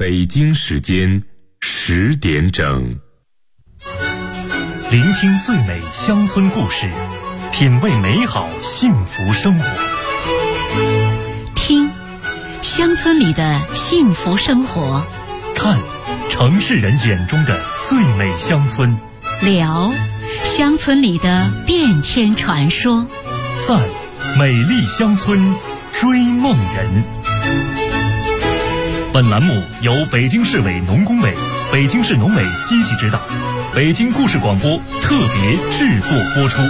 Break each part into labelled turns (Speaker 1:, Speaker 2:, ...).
Speaker 1: 北京时间10点整，
Speaker 2: 聆听最美乡村故事，品味美好幸福生活。
Speaker 3: 听乡村里的幸福生活，
Speaker 2: 看城市人眼中的最美乡村，
Speaker 3: 聊乡村里的变迁传说，
Speaker 2: 在美丽乡村追梦人。本栏目由北京市委农工委、北京市农委积极指导，北京故事广播特别制作播出。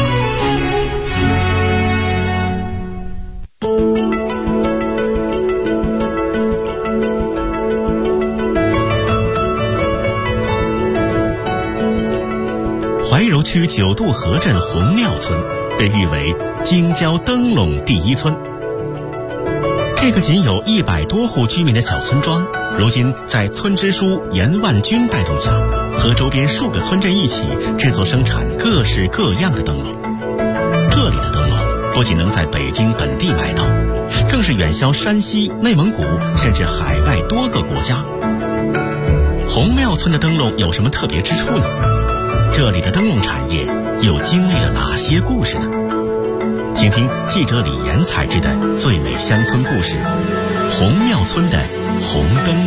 Speaker 2: 怀柔区九渡河镇红庙村被誉为京郊灯笼第一村。这个仅有100多户居民的小村庄，如今在村支书严万军带动下，和周边数个村镇一起制作生产各式各样的灯笼。这里的灯笼不仅能在北京本地买到，更是远销山西、内蒙古甚至海外多个国家。红庙村的灯笼有什么特别之处呢？这里的灯笼产业又经历了哪些故事呢？请听记者李岩采制的最美乡村故事——红庙村的红灯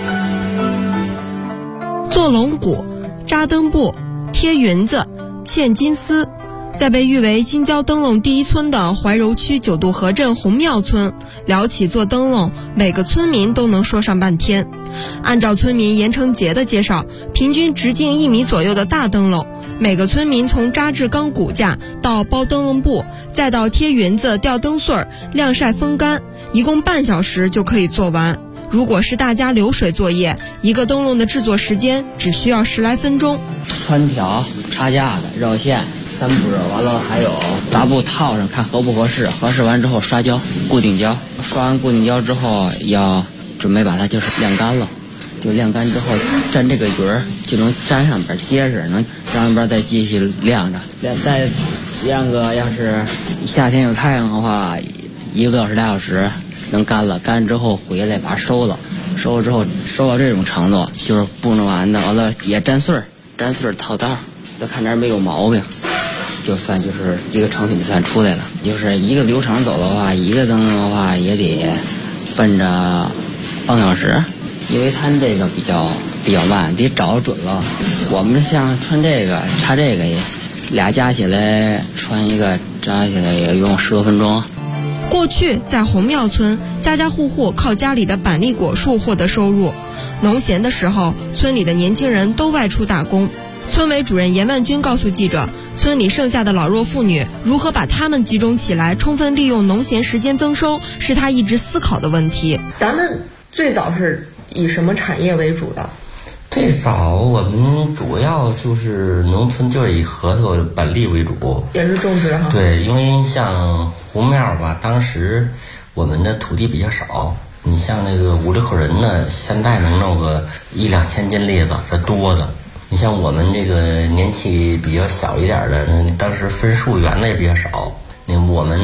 Speaker 2: 笼。
Speaker 4: 做龙骨、扎灯布、贴云子、嵌金丝，在被誉为京郊灯笼第一村的怀柔区九渡河镇红庙村，聊起做灯笼，每个村民都能说上半天。按照村民严成杰的介绍，平均直径1米左右的大灯笼，每个村民从扎制钢骨架到包灯笼布，再到贴云子、吊灯穗儿、晾晒风干，一共半小时就可以做完。如果是大家流水作业，一个灯笼的制作时间只需要10来分钟。
Speaker 5: 穿条、插架子、绕线3步骤，完了还有杂布套上看合不合适，合适完之后刷胶、固定胶，刷完固定胶之后要准备把它就是晾干了，就晾干之后粘这个匀儿就能粘上边结实，能粘上边再继续晾着，再晾个要是夏天有太阳的话，1个多小时、2小时能干了。干之后回来把它收了，收了之后收到这种程度就是布弄完的，完了也粘穗儿套袋，再看这没有毛病，就算就是一个成品就算出来了。就是一个流程走的话，一个灯的话也得奔着半小时，因为它这个比较慢，得找准了。我们像穿这个插这个也俩加起来穿一个扎起来也用10多分钟。
Speaker 4: 过去在红庙村，家家户户靠家里的板栗果树获得收入。农闲的时候，村里的年轻人都外出打工。村委主任严万军告诉记者，村里剩下的老弱妇女如何把他们集中起来，充分利用农闲时间增收，是他一直思考的问题。
Speaker 6: 咱们最早是以什么产业为主的？
Speaker 7: 最早我们主要就是农村就是以核桃、板栗为主，
Speaker 6: 也是种植哈。
Speaker 7: 对，因为像红庙吧，当时我们的土地比较少，你像那个5、6口人呢，现在能弄个1、2千斤栗子，这多的。你像我们这个年纪比较小一点的，当时分数员的也比较少，我们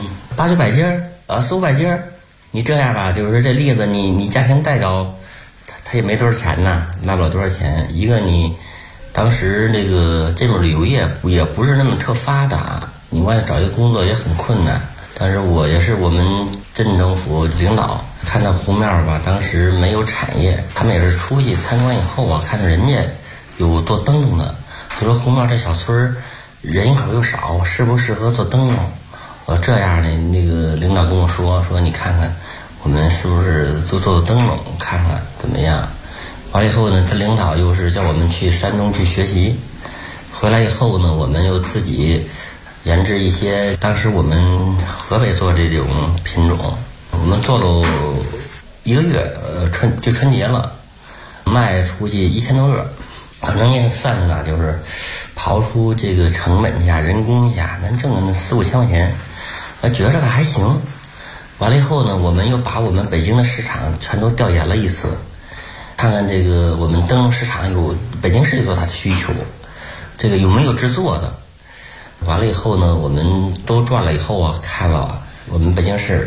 Speaker 7: 8、900斤4、500斤，你这样吧，就是这栗子你价钱再高，它也没多少钱呐，卖不了多少钱。一个你当时这个这种旅游业也不是那么特发达，你外头找一个工作也很困难。但是我也是我们镇政府领导看到红庙吧，当时没有产业，他们也是出去参观以后啊，看到人家有做灯笼的，就说红庙这小村人口又少，适不适合做灯笼？这样的那个领导跟我说你看看我们是不是做灯笼，看看怎么样。完了以后呢，他领导又是叫我们去山东去学习，回来以后呢，我们又自己研制一些当时我们河北做这种品种，我们做了1个月，春节了，卖出去1000多个。可能也算着呢，就是刨出这个成本价、人工价，能挣个4、5千块钱，觉得这个还行。完了以后呢，我们又把我们北京的市场全都调研了一次，看看这个我们灯笼市场北京市有多大的需求，这个有没有制作的。完了以后呢，我们都转了以后啊，看了我们北京市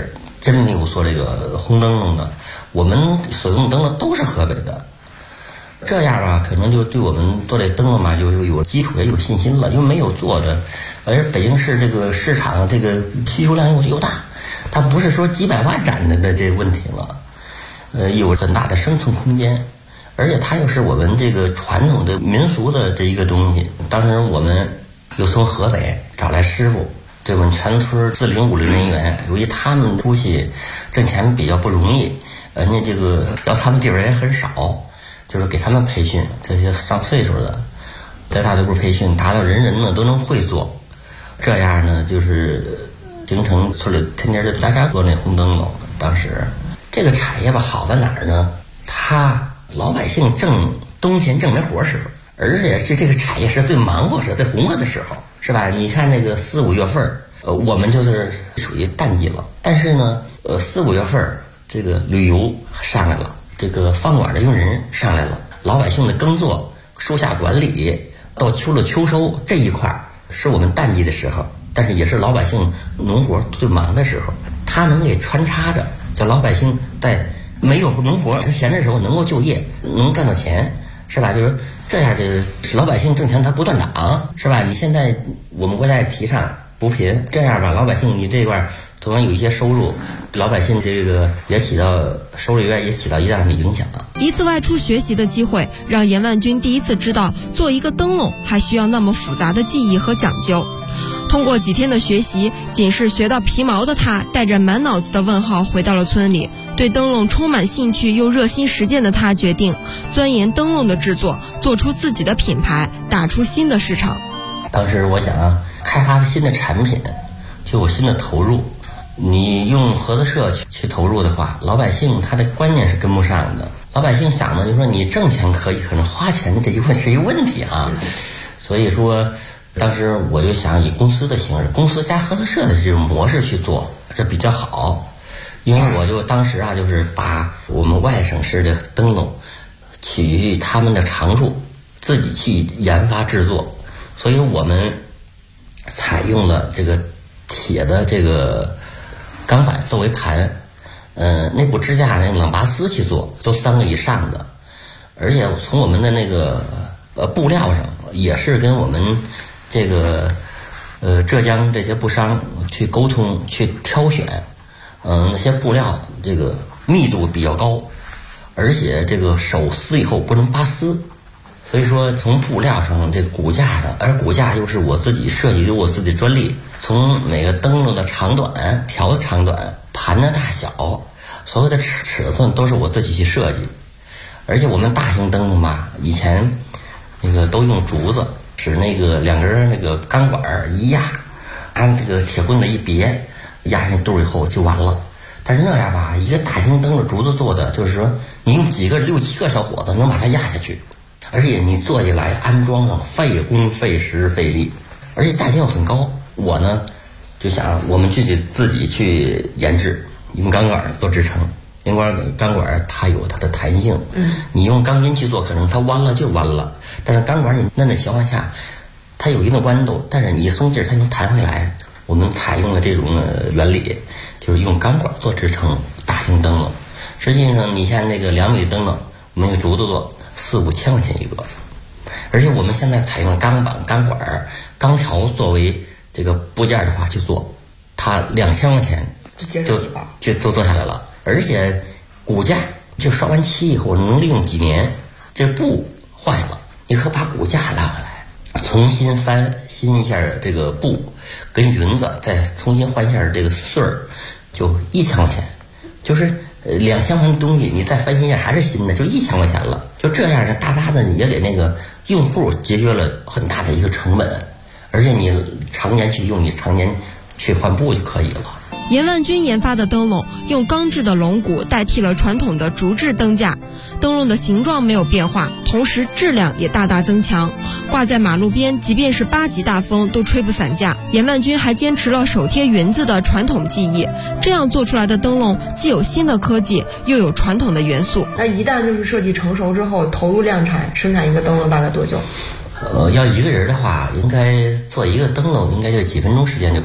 Speaker 7: 真没有说这个红灯笼的，我们所用灯笼都是河北的。这样吧，可能就对我们做这灯笼嘛，就有基础也有信心了，因为没有做的，而北京市这个市场这个需求量又大，它不是说几百万盏的这问题了，有很大的生存空间，而且它又是我们这个传统的民俗的这一个东西。当时我们又从河北找来师傅，对我们全村自领武林人员，由于他们出去挣钱比较不容易，人家这个要他们地方也很少。就是给他们培训，这些上岁数的，在大队部培训，达到人人呢都能会做，这样呢就是形成村里天天就家家做那红灯笼。当时这个产业吧好在哪儿呢？他老百姓冬天正没活时候，而且是这个产业是最忙活是最红火的时候，是吧？你看那个4、5月份，我们就是属于淡季了，但是呢，4、5月份这个旅游上来了。这个饭馆的用人上来了，老百姓的耕作、树下管理到秋收这一块是我们淡季的时候，但是也是老百姓农活最忙的时候。他能给穿插着，叫老百姓在没有农活闲的时候能够就业，能赚到钱，是吧？就是这样，就是老百姓挣钱他不断档，是吧？你现在我们国家也提倡扶贫，这样吧，老百姓你这块总要有一些收入。老百姓这个也起到收入也起到一定的影响。
Speaker 4: 一次外出学习的机会，让严万军第一次知道做一个灯笼还需要那么复杂的技艺和讲究。通过几天的学习，仅是学到皮毛的他，带着满脑子的问号回到了村里。对灯笼充满兴趣又热心实践的他，决定钻研灯笼的制作，做出自己的品牌，打出新的市场。
Speaker 7: 当时我想开发个新的产品，就有新的投入。你用合作社去投入的话，老百姓他的观念是跟不上的。老百姓想的就说你挣钱可以，可能花钱这是一个问题啊。所以说，当时我就想以公司的形式，公司加合作社的这种模式去做，这比较好。因为我就当时就是把我们外省市的灯笼取他们的长处，自己去研发制作。所以我们采用了这个铁的这个钢板作为盘，内部支架冷拔丝去做，都3个以上的，而且从我们的那个布料上也是跟我们这个浙江这些布商去沟通去挑选，那些布料这个密度比较高，而且这个手撕以后不能拔丝，所以说从布料上这个骨架上，而骨架又是我自己设计，有我自己专利。从每个灯笼的长短、条的长短、盘的大小，所有的尺寸都是我自己去设计。而且我们大型灯笼吧，以前那个都用竹子，使那个2根那个钢管一压，按这个铁棍子一别，压进肚以后就完了。但是那样吧，一个大型灯笼竹子做的，就是说你用6、7个小伙子能把它压下去，而且你做起来安装上费工费时费力，而且价钱又很高。我呢就想我们自己去研制，用钢管做支撑，因为钢管它有它的弹性，你用钢筋去做，可能它弯了就弯了，但是钢管你嫩的情况下，它有一定的弯度，但是你一松劲它能弹回来。我们采用了这种原理，就是用钢管做支撑，大型灯笼。实际上你像那个2米灯笼，我们用竹子做4、5千块钱一个，而且我们现在采用了钢板、钢管、钢条作为这个部件的话去做，它2000块钱就做下来了。而且骨架就刷完漆以后能利用几年，这布坏了你可把骨架拉回来，重新翻新一下这个布跟云子，再重新换一下这个穗儿，就1000块钱。就是2000块钱的东西你再翻新一下还是新的，就1000块钱了。就这样呢，大大的也给那个用户节约了很大的一个成本，而且你常年去用，你常年去换布就可以了。
Speaker 4: 严万军研发的灯笼用钢制的龙骨代替了传统的竹制灯架，灯笼的形状没有变化，同时质量也大大增强。挂在马路边，即便是8级大风都吹不散架。严万军还坚持了手贴云子的传统技艺，这样做出来的灯笼既有新的科技，又有传统的元素。
Speaker 6: 那一旦就是设计成熟之后，投入量产生产一个灯笼大概多久？
Speaker 7: 要一个人的话，应该做一个灯笼应该就几分钟时间就可以了。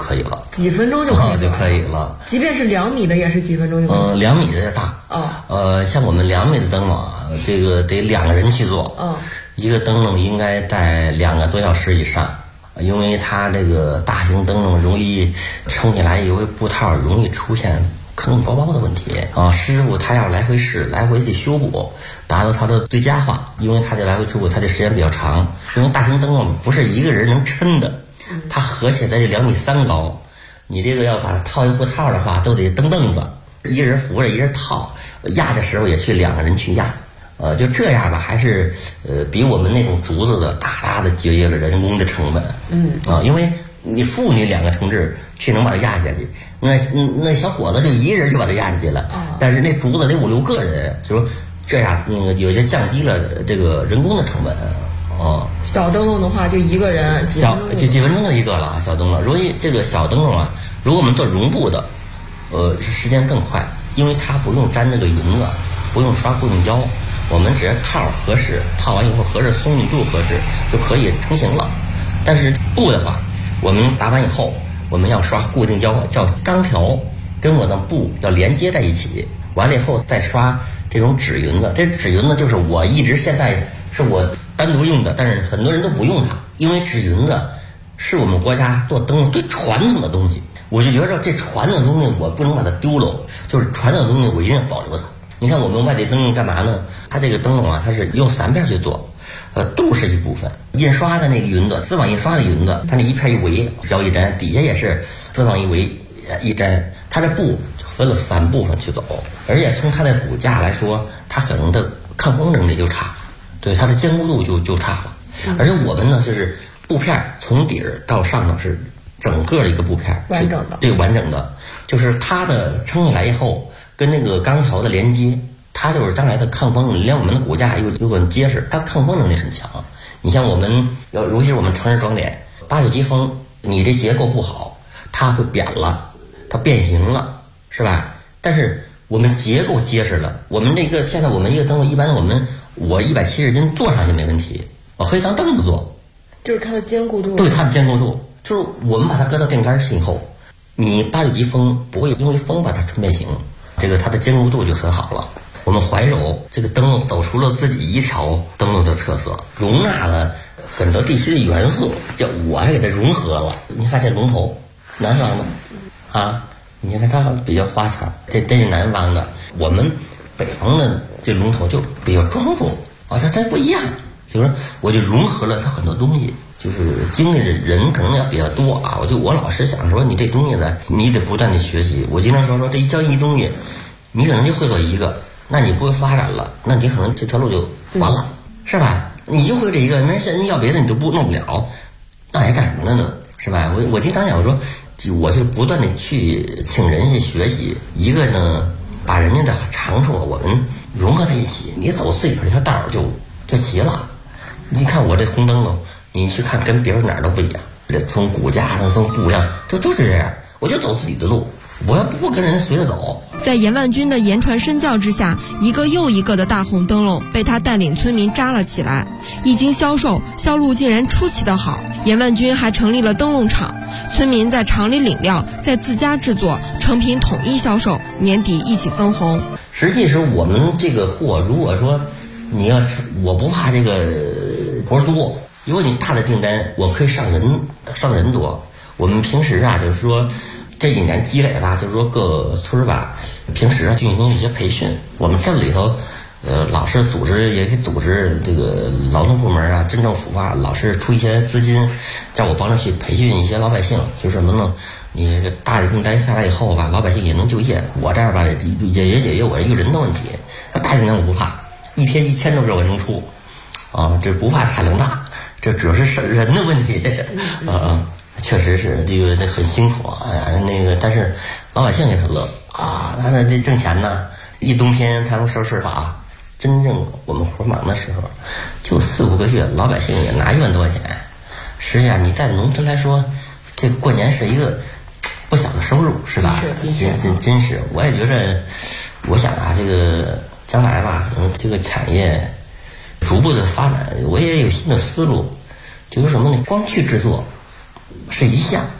Speaker 6: 几分钟就可以
Speaker 7: 了。
Speaker 6: 即便是2米的也是几分钟就可以。
Speaker 7: 2米的大。像我们2米的灯笼啊，这个得2个人去做。一个灯笼应该在2个多小时以上，因为它这个大型灯笼容易撑起来，由于布套容易出现坑包包的问题啊。师傅他要来回试，来回去修补，达到它的最佳化。因为他得来回修补，它的时间比较长。因为大型灯笼不是一个人能撑的，它合起来就2.3米高。你这个要把它套一布套的话，都得蹬凳子，一人扶着一人套，压的时候也去2个人去压。就这样吧，还是比我们那种竹子的大大的节约了人工的成本。因为你妇女2个同志去能把它压下去，那小伙子就一人就把它压下去了。但是那竹子得5、6个人，就说这样有些降低了这个人工的成本。
Speaker 6: 小灯笼的话就一个人，
Speaker 7: 几分钟就一个了。小灯笼，如果这个小灯笼啊，如果我们做绒布的，时间更快，因为它不用粘那个银子，不用刷固定胶，我们只要套合适，套完以后合适，松紧度合适就可以成型了。但是布的话，我们打完以后，我们要刷固定胶，叫钢条，跟我的布要连接在一起，完了以后再刷这种纸云子。这纸云子就是我一直现在是我单独用的，但是很多人都不用它，因为纸云子是我们国家做灯笼最传统的东西。我就觉得这传统的东西我不能把它丢了，就是传统的东西我一定要保留它。你看我们外地灯笼干嘛呢？它这个灯笼啊，它是用3片去做，镀是一部分，印刷的那个云子，丝网印刷的云子，它那一片一围胶一粘，底下也是丝网一围一粘，它这布就分了3部分去走。而且从它的骨架来说，它可能的抗风能力就差，对它的坚固度就差了。而且我们呢，就是布片从底儿到上头是整个的一个布片，
Speaker 6: 完整的，
Speaker 7: 对，完整的，就是它的撑起来以后跟那个钢条的连接，它就是将来的抗风能力，连我们的骨架又很结实，它的抗风能力很强。你像我们尤其是我们城市装点8、9级风，你这结构不好，它会扁了，它变形了，是吧？但是我们结构结实了，我们这个现在我们一个灯笼，一般我170斤做上去没问题，我可以当凳子做，
Speaker 6: 就是它的坚固度。
Speaker 7: 对，它的坚固度，就是我们把它搁到电杆芯后，你8、9级风不会因为风把它吹变形，这个它的坚固度就很好了。我们怀柔这个灯笼走出了自己一条灯笼的特色，容纳了很多地区的元素，叫我还给它融合了。你看这龙头，南方的啊，你看它比较花俏，这是南方的。我们北方的这龙头就比较庄重啊，它不一样。就是我就融合了它很多东西，就是经历的人可能要比较多啊。我老是想说，你这东西呢，你得不断的学习。我经常说这一教一东西，你可能就会做一个，那你不会发展了，那你可能这条路就完了，是吧？你就会这一个，人要别的你都弄不了，那还干什么了呢？是吧？我经常讲，我就不断的去请人去学习，一个呢，把人家的长处我们融合在一起，你走自己这条道就齐了。你看我这红灯笼，你去看跟别人哪儿都不一样，从骨架上，从布上，就是这样。我就走自己的路，我要不跟人家随着走。
Speaker 4: 在严万军的言传身教之下，一个又一个的大红灯笼被他带领村民扎了起来。一经销售，销路竟然出奇的好。严万军还成立了灯笼厂，村民在厂里领料，在自家制作，成品统一销售，年底一起分红。
Speaker 7: 实际是我们这个货，如果说我不怕这个活多，如果你大的订单，我可以上人多。我们平时啊，就是说这几年积累吧，就是说各村吧，平时进行一些培训。我们镇里头，老是组织也可以组织这个劳动部门啊、镇政府啊，老是出一些资金，叫我帮着去培训一些老百姓。就什么呢？你这大的订单下来以后吧，老百姓也能就业。我这儿吧也解决我育人的问题。那大订单我不怕，一天1000多个我能出，啊，这不怕产量大，这主要是人的问题，确实是这个很辛苦啊，但是老百姓也很乐啊，他这挣钱呢，一冬天他们说实话，真正我们活忙的时候，就4、5个月，老百姓也拿1万多块钱。实际上你在农村来说，这过年是一个不小的收入，是吧？真是，我也觉着，我想啊，这个将来吧，这个产业逐步的发展，我也有新的思路，就是什么呢？光去制作是一项，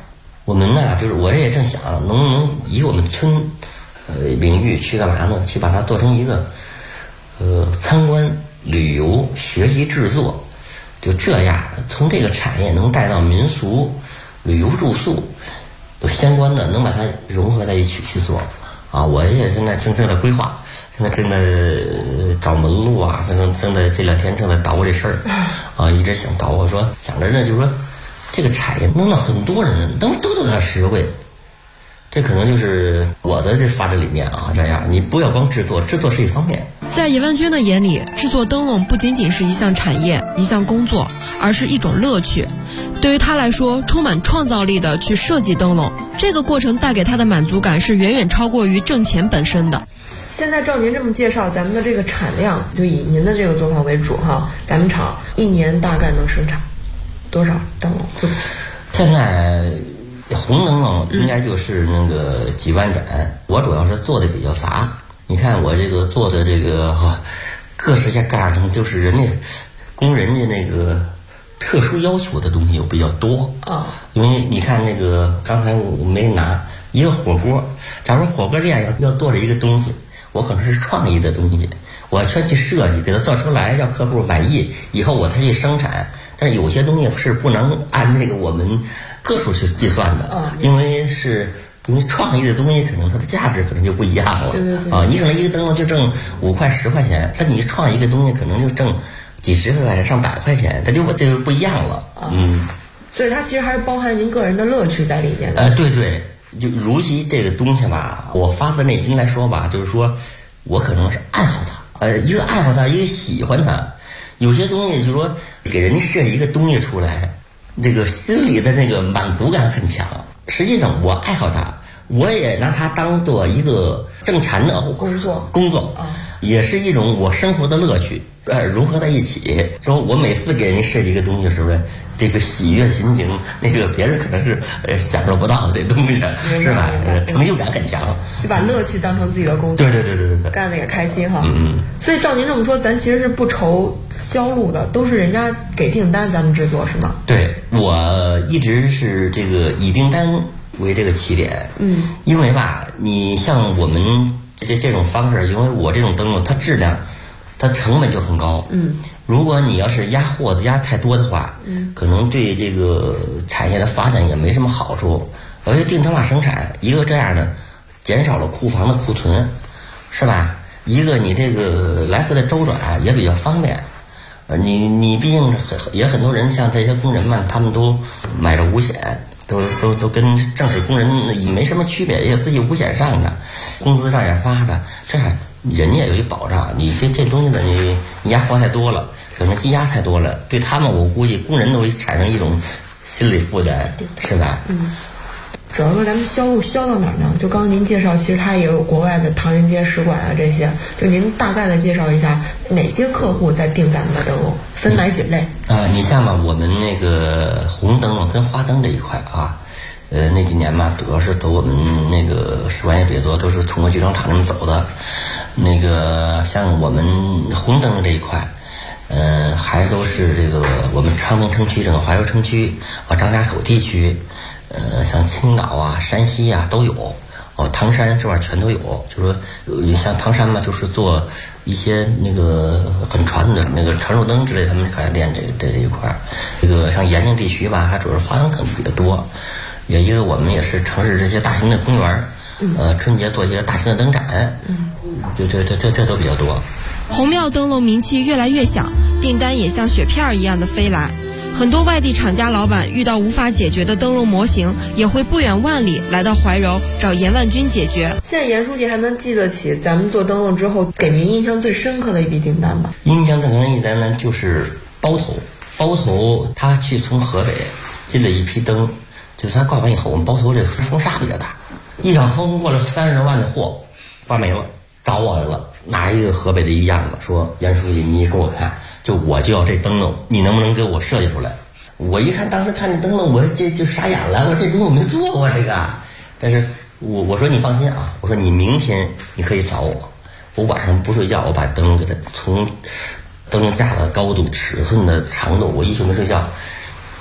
Speaker 7: 我们呢，就是我也正想能不能以我们村领域去干嘛呢？去把它做成一个参观、旅游、学习、制作，就这样从这个产业能带到民俗、旅游、住宿有相关的，能把它融合在一起去做。啊，我也现在正在规划，现在正在找门路啊，正在这2天正在捣鼓这事儿，啊，一直想捣鼓，说想着呢，就是说这个产业能让很多人都得到实惠，这可能就是我的这发展理念啊。这样你不要光制作是一方面。
Speaker 4: 在严万军的眼里，制作灯笼不仅仅是一项产业、一项工作，而是一种乐趣。对于他来说，充满创造力的去设计灯笼，这个过程带给他的满足感是远远超过于挣钱本身的。
Speaker 6: 现在照您这么介绍，咱们的这个产量就以您的这个作坊为主哈，咱们厂一年大概能生产多少灯笼？
Speaker 7: 现在红灯笼应该就是那个几万盏，我主要是做的比较杂。你看我这个做的这个各式各样的，就是人家供人家那个特殊要求的东西又比较多啊。因为你看那个刚才我没拿一个火锅，假如火锅店要做着一个东西，我可能是创意的东西，我全去设计给它做出来，让客户满意以后我才去生产。但是有些东西是不能按这个我们个数去计算的，因为创意的东西可能它的价值可能就不一样了。
Speaker 6: 对对对
Speaker 7: 啊，你可能一个灯笼就挣5块10块钱，但你创一个东西可能就挣几十块钱上100块钱，它就不一样了。
Speaker 6: 所以它其实还是包含您个人的乐趣在里面的。
Speaker 7: 对对，就如其这个东西吧，我发自内心来说吧，就是说我可能是爱好它，一个爱好它，一个喜欢它。有些东西就是说给人家设计一个东西出来，这个心里的那个满足感很强。实际上我爱好它，我也拿它当做一个挣钱的工作，也是一种我生活的乐趣，融合在一起。说我每次给人设计一个东西的时候，这个喜悦心情，那个别人可能是享受不到的这东西，是吧？成就感很强，
Speaker 6: 就把乐趣当成自己的工作。
Speaker 7: 对，
Speaker 6: 干的也开心哈。所以照您这么说，咱其实是不愁销路的，都是人家给订单咱们制作，是吗？
Speaker 7: 对，我一直是这个以订单为这个起点。因为吧，你像我们这种方式，因为我这种灯笼它质量它成本就很高。如果你要是压货的压太多的话，可能对这个产业的发展也没什么好处。而且定制化生产，一个这样的减少了库房的库存，是吧？一个你这个来回的周转也比较方便。你毕竟也很多人，像这些工人们，他们都买着五险，都跟正式工人也没什么区别，也自己五险上的，工资上也发着，这样人家也有一保障。你这东西呢，你压货太多了，可能积压太多了，对他们我估计工人都会产生一种心理负担，是吧？
Speaker 6: 主要说咱们销路销到哪儿呢？就刚刚您介绍，其实它也有国外的唐人街使馆啊这些，就您大概的介绍一下哪些客户在订咱们的灯笼，分哪几类？
Speaker 7: 你像嘛，我们那个红灯笼跟花灯这一块啊，那几年嘛，主要是走我们那个使馆也比较多，都是通过剧场厂那么走的。那个像我们红灯笼这一块，还都是这个我们昌平城区这个怀柔城区张家口地区。像青岛啊、山西啊都有，唐山这块全都有。就是说，像唐山嘛，就是做一些那个很传的那个长寿灯之类，他们开店这一块。这个像延庆地区吧，它主要是花灯可能比较多。也一个我们也是城市这些大型的公园，春节做一些大型的灯展，这都比较多。
Speaker 4: 红庙灯笼名气越来越响，订单也像雪片一样的飞来。很多外地厂家老板遇到无法解决的灯笼模型，也会不远万里来到怀柔找严万军解决。
Speaker 6: 现在严书记还能记得起咱们做灯笼之后给您印象最深刻的一笔订单吧？
Speaker 7: 印象最深刻的一单呢，就是包头他去从河北进了一批灯，就是他挂完以后，我们包头这风沙比较大，一场风过了30万的货发没了，找我来了，拿一个河北的一样的说，严书记你给我看，我就要这灯笼，你能不能给我设计出来？我一看，当时看这灯笼，我就傻眼了。我说这东西我没做过这个，但是我说你放心啊，我说你明天你可以找我晚上不睡觉，我把灯笼给它从灯架的高度、尺寸的长度，我一宿没睡觉，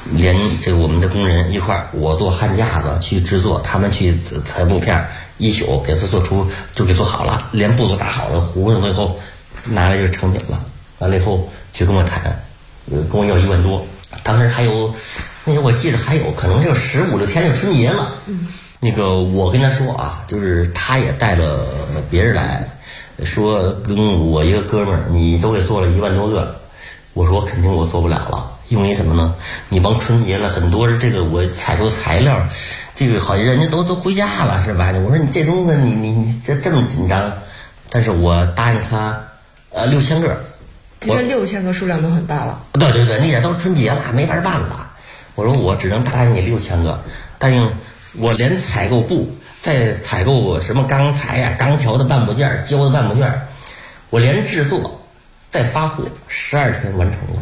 Speaker 7: 连这个我们的工人一块儿，我做焊架子去制作，他们去裁木片，一宿给它做出就给做好了，连布都打好了，糊上最后拿来就是成品了。完了以后去跟我谈，跟我要1万多。当时还有那时候我记得还有可能就15、16天就春节了。那个我跟他说啊，就是他也带了别人来，说跟我一个哥们儿，你都给做了1万多个。我说肯定我做不了了，因为什么呢？你帮春节了，很多这个我采购材料，这个好像人家都回家了，是吧？我说你这东西你这么紧张，但是我答应他6000个。
Speaker 6: 其实6000个数量都很大了。
Speaker 7: 对，那点都是春节了，没法办了。我说我只能答应你6000个，答应我连采购布，再采购什么钢材呀、钢条的半部件、胶的半部件，我连制作再发货，12天完成了。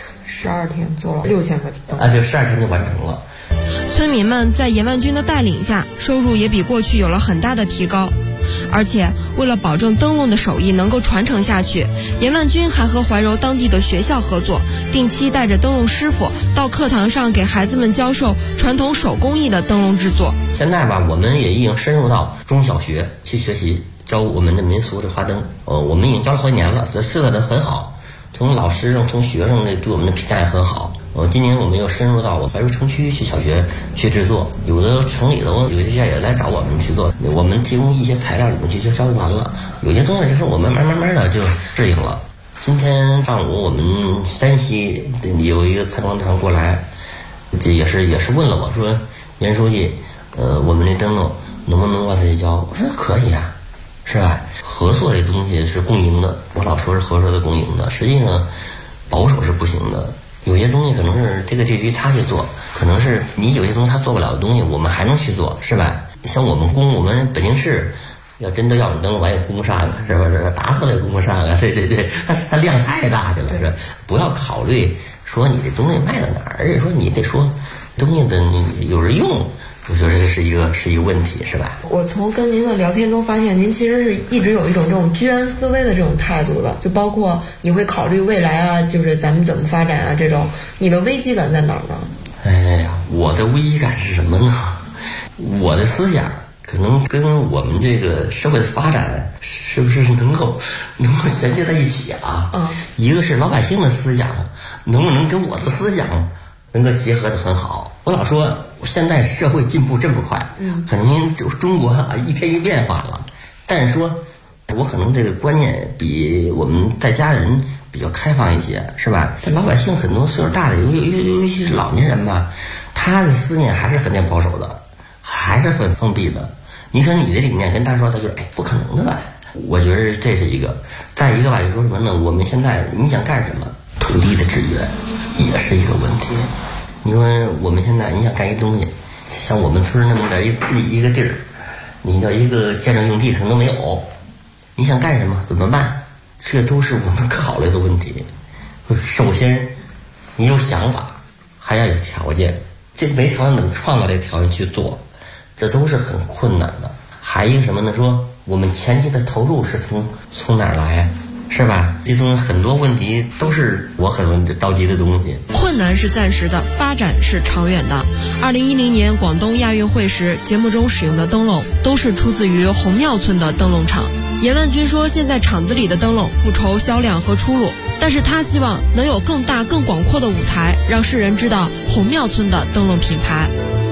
Speaker 6: 12天做了6000个
Speaker 7: 啊，就12天就完成了。
Speaker 4: 村民们在严万军的带领下，收入也比过去有了很大的提高。而且为了保证灯笼的手艺能够传承下去，严万军还和怀柔当地的学校合作，定期带着灯笼师傅到课堂上给孩子们教授传统手工艺的灯笼制作。
Speaker 7: 现在吧，我们也已经深入到中小学去学习教我们的民俗的花灯。我们已经教了好几年了，这设的很好，从老师上从学生对我们的评价也很好。今年我们又深入到怀柔城区去小学去制作，有的城里头有些学校也来找我们去做，我们提供一些材料，你们去就教完了。有些东西就是我们慢慢的就适应了。今天上午我们山西有一个参观团过来，这也是问了我说，严书记，我们这灯笼能不能往下教？我说可以啊，是吧？合作这东西是共赢的，我老说是合作的共赢的，实际上保守是不行的。有些东西可能是这个地区他去做，可能是你有些东西他做不了的东西，我们还能去做，是吧？像我们北京市要真的要你灯笼，我也供不上啊，是不是？打死了也供不上啊！对，它量太大去了，是吧？不要考虑说你这东西卖到哪儿，而且说你得说东西的你有人用。我觉得这是一个问题，是吧？
Speaker 6: 我从跟您的聊天中发现，您其实是一直有一种这种居安思危的这种态度的，就包括你会考虑未来啊，就是咱们怎么发展啊，这种你的危机感在哪儿呢？
Speaker 7: 哎呀，我的危机感是什么呢？我的思想可能跟我们这个社会的发展是不是能够衔接在一起啊？一个是老百姓的思想能不能跟我的思想能够结合得很好。我老说现在社会进步这么快，可能就中国一天一变化了，但是说我可能这个观念比我们在家人比较开放一些，是吧？但老百姓很多岁数大的，尤其是老年人吧，他的思念还是很保守的，还是很封闭的。你说你的理念跟他说，他就是不可能的吧？我觉得这是一个。再一个吧，就说什么呢？我们现在你想干什么？土地的制约也是一个问题。你说我们现在你想干一东西，像我们村那么点一个地儿，你叫一个建设用地可能都没有，你想干什么？怎么办？这都是我们考虑的问题。首先，你有想法，还要有条件。这没条件怎么创造这条件去做？这都是很困难的。还一个什么呢？说我们前期的投入是从哪儿来？是吧？这东西很多问题都是我很着急的东西。
Speaker 4: 困难是暂时的，发展是长远的。2010年广东亚运会时，节目中使用的灯笼都是出自于红庙村的灯笼厂。严万军说，现在厂子里的灯笼不愁销量和出路，但是他希望能有更大更广阔的舞台，让世人知道红庙村的灯笼品牌。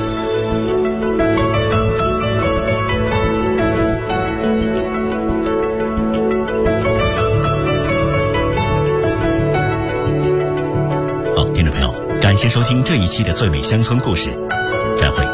Speaker 2: 感谢收听这一期的最美乡村故事，再会。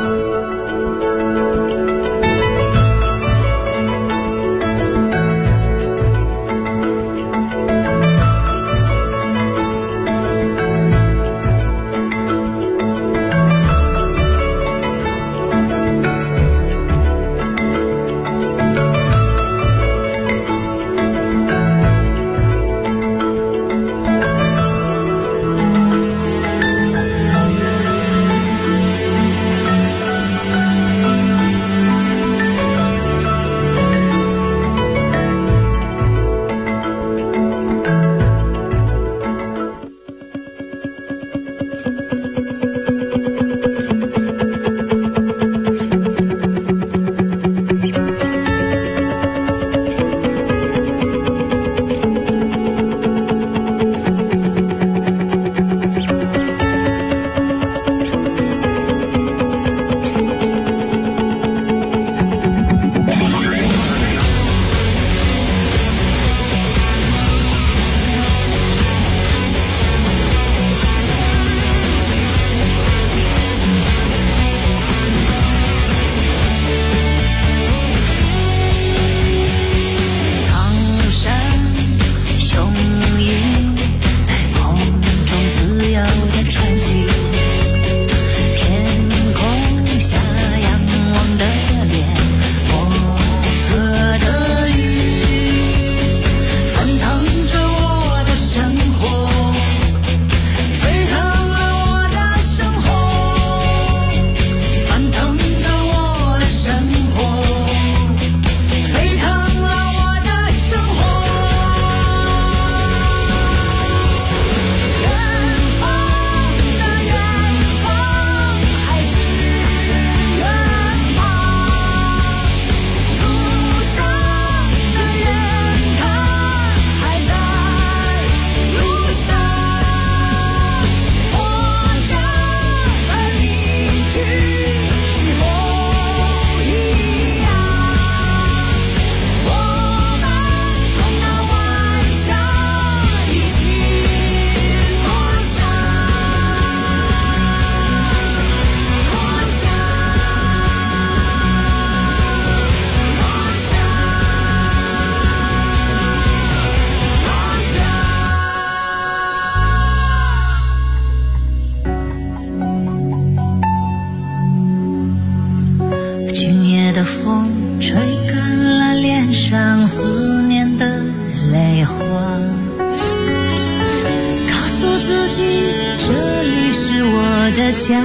Speaker 8: 家。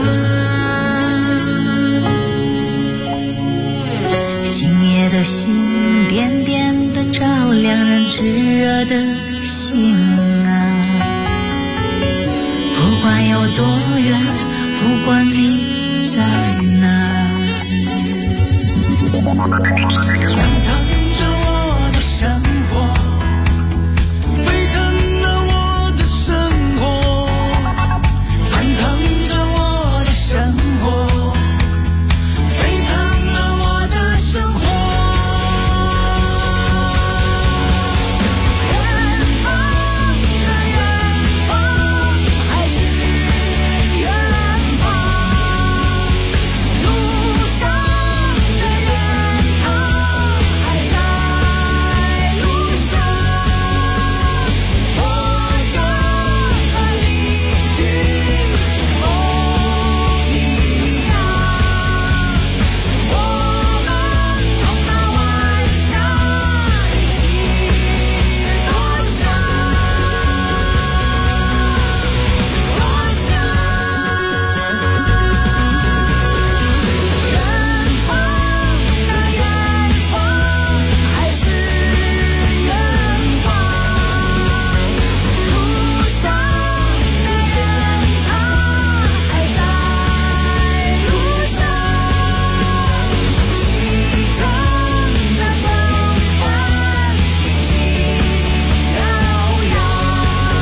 Speaker 8: 今夜的星点点的照亮人炙热的心啊，不管有多远，不管你在哪。